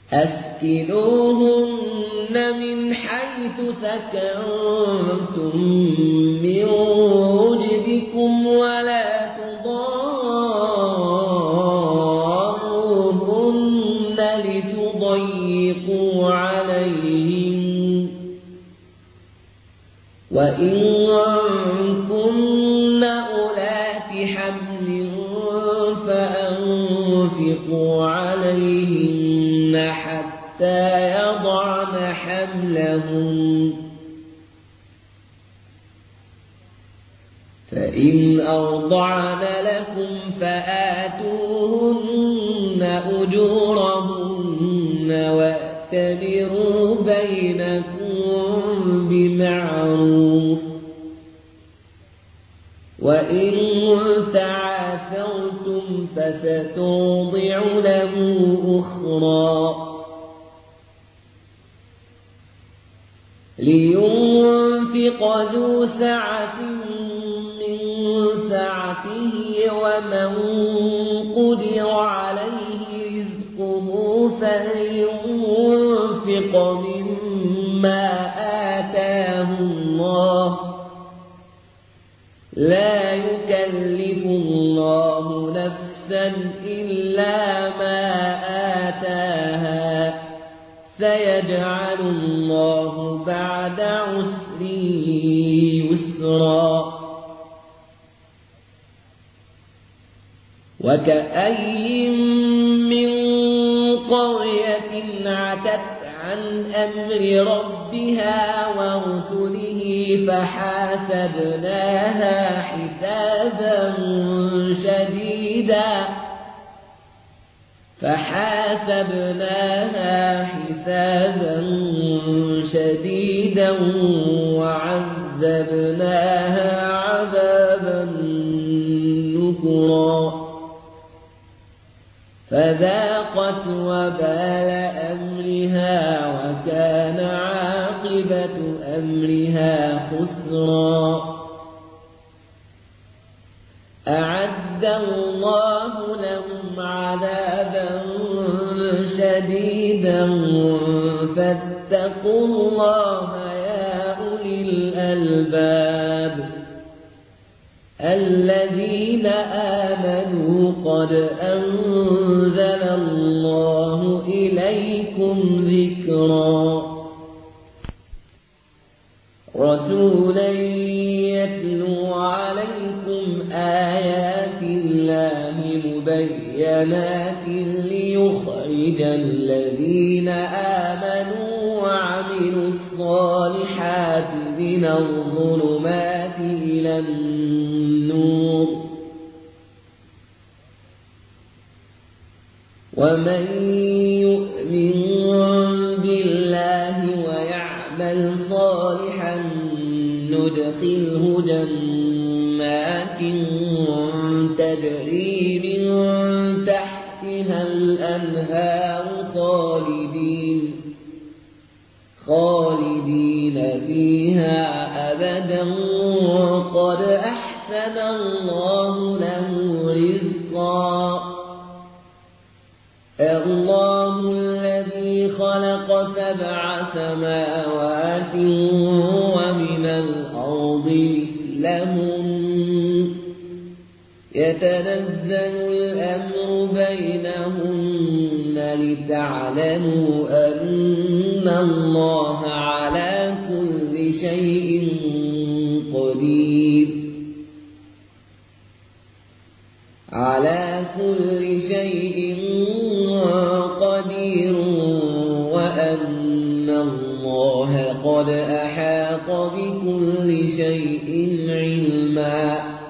أسكنوهن من حيث سكنتم من وجدكم ولا تضاروهن لتضيقوا عليهم وإن كن أولات حمل فأنفقوا عليهن حتى يضعن حملهن فإن أرضعن لكم فآتوهن أجورهن واعتبروا بينكم بمعروف وإن تعاثرتم فسترضع له أخرى لينفق ذو سعة من سعته ومن قدر عليه رزقه فلينفق مما آتاه الله لا يكلف الله نفسا إلا ما آتاها سيجعل الله بعد عسر يسرا وكأي من قرية عتت عن أمر ربها ورسله فحاسبناها حسابا شديدا وعذبناها عذابا نكرا فذاقت وبال أمرها وكان عاقبة أمرها خسرا أعد الله لهم عذابا شديدا فاتقوا الله يا أولي الألباب الذين آمنوا قد أنزل الله إليكم ذكرا رسولا يتلو عليكم آيات الله مبينات ليخرج الذين آمنوا وعملوا الصالحات من الظلمات إلى النور ومن يؤمن بالله ويعمل صالحا ندخله جنات تجري من تحتها الأنهار خالدين فيها أبدا قد أحسن الله له رزقا الله الذي خلق 7 سماوات ومن الأرض مثلهم يتنزل الأمر بينهن لتعلموا أن الله على كل شيء قدير وأن الله قد أحاط بكل شيء علما